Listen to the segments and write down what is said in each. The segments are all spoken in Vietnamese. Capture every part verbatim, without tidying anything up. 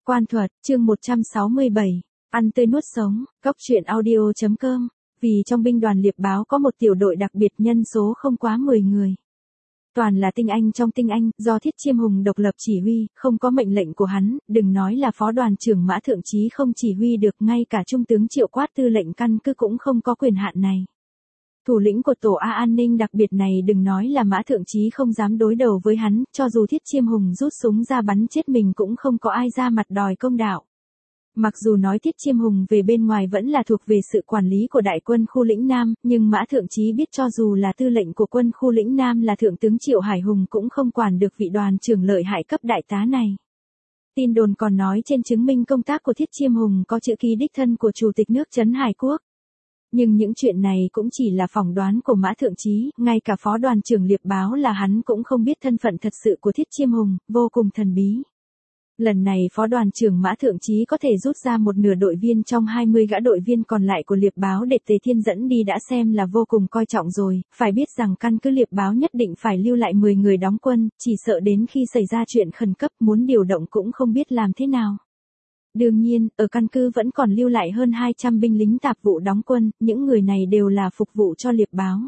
Quan thuật, chương một trăm sáu mươi bảy, ăn tươi nuốt sống, Cóc truyện audio chấm com. Vì trong binh đoàn Liệp Báo có một tiểu đội đặc biệt nhân số không quá mười người. Toàn là tinh anh trong tinh anh, do Thiết Chiêm Hùng độc lập chỉ huy, không có mệnh lệnh của hắn, đừng nói là phó đoàn trưởng Mã Thượng Chí không chỉ huy được, ngay cả trung tướng Triệu Quát tư lệnh căn cứ cũng không có quyền hạn này. Thủ lĩnh của tổ A an ninh đặc biệt này đừng nói là Mã Thượng Chí không dám đối đầu với hắn, cho dù Thiết Chiêm Hùng rút súng ra bắn chết mình cũng không có ai ra mặt đòi công đạo. Mặc dù nói Thiết Chiêm Hùng về bên ngoài vẫn là thuộc về sự quản lý của đại quân khu lĩnh Nam, nhưng Mã Thượng Chí biết cho dù là tư lệnh của quân khu lĩnh Nam là Thượng tướng Triệu Hải Hùng cũng không quản được vị đoàn trưởng lợi hại cấp đại tá này. Tin đồn còn nói trên chứng minh công tác của Thiết Chiêm Hùng có chữ ký đích thân của Chủ tịch nước Trấn Hải Quốc. Nhưng những chuyện này cũng chỉ là phỏng đoán của Mã Thượng Chí, ngay cả phó đoàn trưởng Liệp Báo là hắn cũng không biết thân phận thật sự của Thiết Chiêm Hùng, vô cùng thần bí. Lần này phó đoàn trưởng Mã Thượng Chí có thể rút ra một nửa đội viên trong hai mươi gã đội viên còn lại của Liệp Báo để Tề Thiên dẫn đi đã xem là vô cùng coi trọng rồi, phải biết rằng căn cứ Liệp Báo nhất định phải lưu lại mười người đóng quân, chỉ sợ đến khi xảy ra chuyện khẩn cấp muốn điều động cũng không biết làm thế nào. Đương nhiên, ở căn cứ vẫn còn lưu lại hơn hai trăm binh lính tạp vụ đóng quân, những người này đều là phục vụ cho Liệp Báo.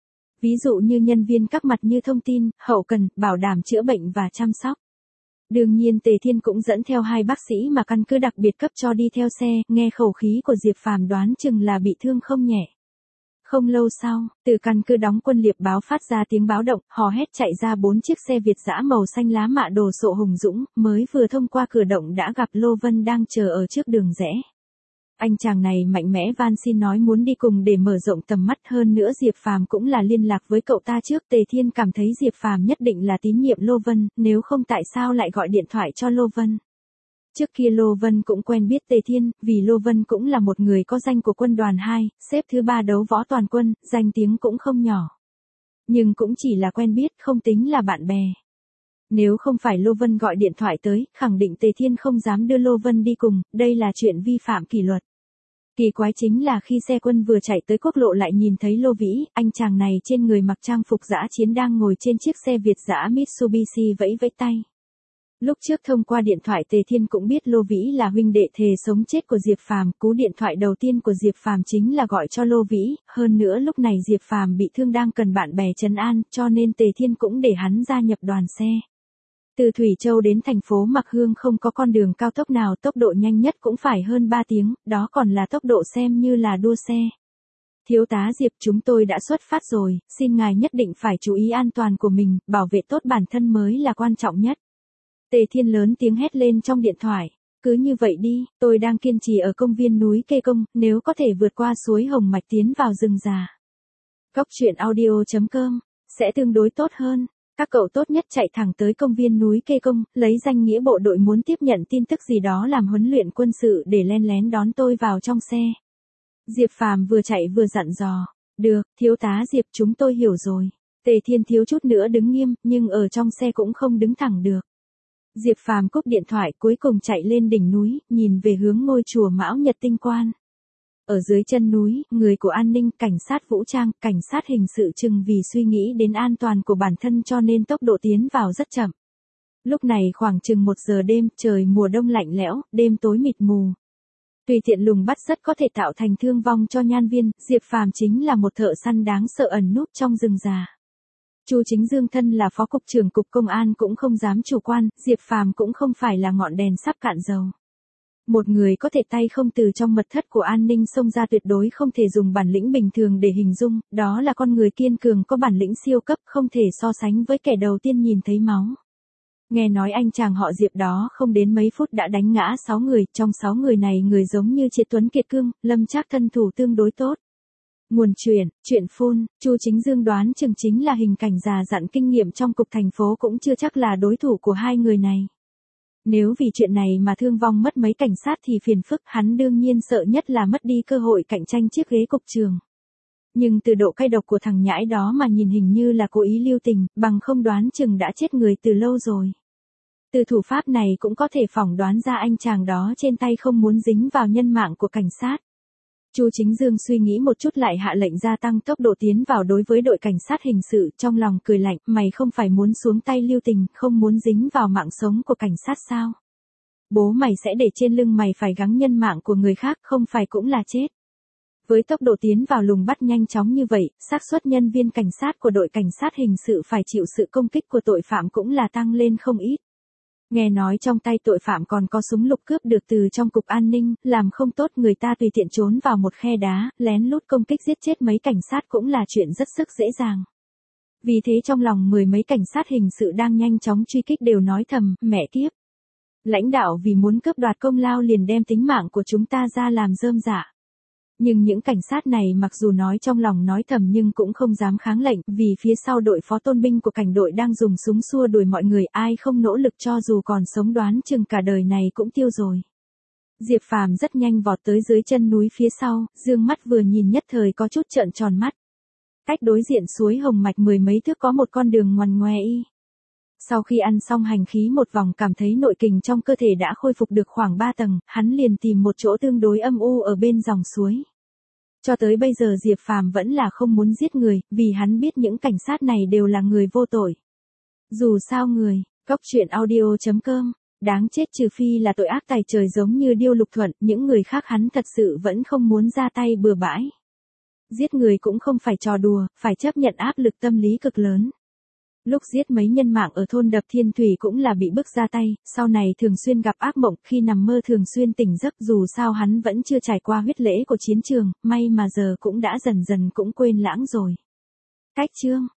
Ví dụ như nhân viên các mặt như thông tin, hậu cần, bảo đảm chữa bệnh và chăm sóc. Đương nhiên Tề Thiên cũng dẫn theo hai bác sĩ mà căn cứ đặc biệt cấp cho đi theo xe, nghe khẩu khí của Diệp Phàm đoán chừng là bị thương không nhẹ. Không lâu sau, từ căn cứ đóng quân Liệp Báo phát ra tiếng báo động, hò hét chạy ra bốn chiếc xe Việt dã màu xanh lá mạ đồ sộ hùng dũng, mới vừa thông qua cửa động đã gặp Lô Vân đang chờ ở trước đường rẽ. Anh chàng này mạnh mẽ van xin nói muốn đi cùng để mở rộng tầm mắt, hơn nữa Diệp Phàm cũng là liên lạc với cậu ta trước. Tề Thiên cảm thấy Diệp Phàm nhất định là tín nhiệm Lô Vân, nếu không tại sao lại gọi điện thoại cho Lô Vân. Trước kia Lô Vân cũng quen biết Tề Thiên, vì Lô Vân cũng là một người có danh của quân đoàn hai, xếp thứ ba đấu võ toàn quân, danh tiếng cũng không nhỏ. Nhưng cũng chỉ là quen biết, không tính là bạn bè. Nếu không phải Lô Vân gọi điện thoại tới, khẳng định Tề Thiên không dám đưa Lô Vân đi cùng, đây là chuyện vi phạm kỷ luật. Kỳ quái chính là khi xe quân vừa chạy tới quốc lộ lại nhìn thấy Lô Vĩ, anh chàng này trên người mặc trang phục dã chiến đang ngồi trên chiếc xe Việt dã Mitsubishi vẫy vẫy tay. Lúc trước thông qua điện thoại Tề Thiên cũng biết Lô Vĩ là huynh đệ thề sống chết của Diệp Phàm, cú điện thoại đầu tiên của Diệp Phàm chính là gọi cho Lô Vĩ, hơn nữa lúc này Diệp Phàm bị thương đang cần bạn bè trấn an, cho nên Tề Thiên cũng để hắn gia nhập đoàn xe. Từ Thủy Châu đến thành phố Mạc Hương không có con đường cao tốc nào, tốc độ nhanh nhất cũng phải hơn ba tiếng, đó còn là tốc độ xem như là đua xe. Thiếu tá Diệp, chúng tôi đã xuất phát rồi, xin ngài nhất định phải chú ý an toàn của mình, bảo vệ tốt bản thân mới là quan trọng nhất. Tề Thiên lớn tiếng hét lên trong điện thoại, cứ như vậy đi, tôi đang kiên trì ở công viên núi Kê Công, nếu có thể vượt qua suối Hồng Mạch tiến vào rừng già. Cóc truyện audio chấm com, sẽ tương đối tốt hơn. Các cậu tốt nhất chạy thẳng tới công viên núi Kê Công, lấy danh nghĩa bộ đội muốn tiếp nhận tin tức gì đó làm huấn luyện quân sự để len lén đón tôi vào trong xe. Diệp Phàm vừa chạy vừa dặn dò, được, thiếu tá Diệp chúng tôi hiểu rồi. Tề Thiên thiếu chút nữa đứng nghiêm, nhưng ở trong xe cũng không đứng thẳng được. Diệp Phàm cúp điện thoại cuối cùng chạy lên đỉnh núi, nhìn về hướng ngôi chùa Mão Nhật Tinh Quan. Ở dưới chân núi, người của an ninh, cảnh sát vũ trang, cảnh sát hình sự chừng vì suy nghĩ đến an toàn của bản thân cho nên tốc độ tiến vào rất chậm. Lúc này khoảng chừng một giờ đêm, trời mùa đông lạnh lẽo, đêm tối mịt mù. Tùy tiện lùng bắt rất có thể tạo thành thương vong cho nhan viên, Diệp Phàm chính là một thợ săn đáng sợ ẩn núp trong rừng già. Chu Chính Dương thân là phó cục trưởng cục công an cũng không dám chủ quan, Diệp Phàm cũng không phải là ngọn đèn sắp cạn dầu. Một người có thể tay không từ trong mật thất của an ninh xông ra tuyệt đối không thể dùng bản lĩnh bình thường để hình dung, đó là con người kiên cường có bản lĩnh siêu cấp không thể so sánh với kẻ đầu tiên nhìn thấy máu. Nghe nói anh chàng họ Diệp đó không đến mấy phút đã đánh ngã sáu người, trong sáu người này người giống như Triệt Tuấn Kiệt Cương, Lâm Trác thân thủ tương đối tốt. Nguồn truyền, chuyện phun, Chu Chính Dương đoán chừng chính là hình cảnh già dặn kinh nghiệm trong cục thành phố cũng chưa chắc là đối thủ của hai người này. Nếu vì chuyện này mà thương vong mất mấy cảnh sát thì phiền phức, hắn đương nhiên sợ nhất là mất đi cơ hội cạnh tranh chiếc ghế cục trưởng. Nhưng từ độ cay độc của thằng nhãi đó mà nhìn hình như là cố ý lưu tình, bằng không đoán chừng đã chết người từ lâu rồi. Từ thủ pháp này cũng có thể phỏng đoán ra anh chàng đó trên tay không muốn dính vào nhân mạng của cảnh sát. Chu Chính Dương suy nghĩ một chút lại hạ lệnh gia tăng tốc độ tiến vào đối với đội cảnh sát hình sự, trong lòng cười lạnh, mày không phải muốn xuống tay lưu tình, không muốn dính vào mạng sống của cảnh sát sao? bố mày sẽ để trên lưng mày phải gắng nhân mạng của người khác, không phải cũng là chết. Với tốc độ tiến vào lùng bắt nhanh chóng như vậy, xác suất nhân viên cảnh sát của đội cảnh sát hình sự phải chịu sự công kích của tội phạm cũng là tăng lên không ít. Nghe nói trong tay tội phạm còn có súng lục cướp được từ trong cục an ninh, làm không tốt người ta tùy tiện trốn vào một khe đá, lén lút công kích giết chết mấy cảnh sát cũng là chuyện rất sức dễ dàng. Vì thế trong lòng mười mấy cảnh sát hình sự đang nhanh chóng truy kích đều nói thầm, mẹ kiếp. Lãnh đạo vì muốn cướp đoạt công lao liền đem tính mạng của chúng ta ra làm rơm rạ. Nhưng những cảnh sát này mặc dù nói trong lòng nói thầm nhưng cũng không dám kháng lệnh, vì phía sau đội phó tôn binh của cảnh đội đang dùng súng xua đuổi mọi người, ai không nỗ lực cho dù còn sống đoán chừng cả đời này cũng tiêu rồi. Diệp Phàm rất nhanh vọt tới dưới chân núi phía sau, dương mắt vừa nhìn nhất thời có chút trợn tròn mắt. Cách đối diện suối Hồng Mạch mười mấy thước có một con đường ngoằn ngoe y. Sau khi ăn xong hành khí một vòng cảm thấy nội kình trong cơ thể đã khôi phục được khoảng ba tầng, hắn liền tìm một chỗ tương đối âm u ở bên dòng suối. Cho tới bây giờ Diệp Phàm vẫn là không muốn giết người, vì hắn biết những cảnh sát này đều là người vô tội. Dù sao người, cóc truyện audio chấm com, đáng chết trừ phi là tội ác tày trời giống như Điêu Lục Thuận, những người khác hắn thật sự vẫn không muốn ra tay bừa bãi. Giết người cũng không phải trò đùa, phải chấp nhận áp lực tâm lý cực lớn. Lúc giết mấy nhân mạng ở thôn Đập Thiên Thủy cũng là bị bức ra tay, sau này thường xuyên gặp ác mộng, khi nằm mơ thường xuyên tỉnh giấc, dù sao hắn vẫn chưa trải qua huyết lễ của chiến trường, may mà giờ cũng đã dần dần cũng quên lãng rồi. Cách chương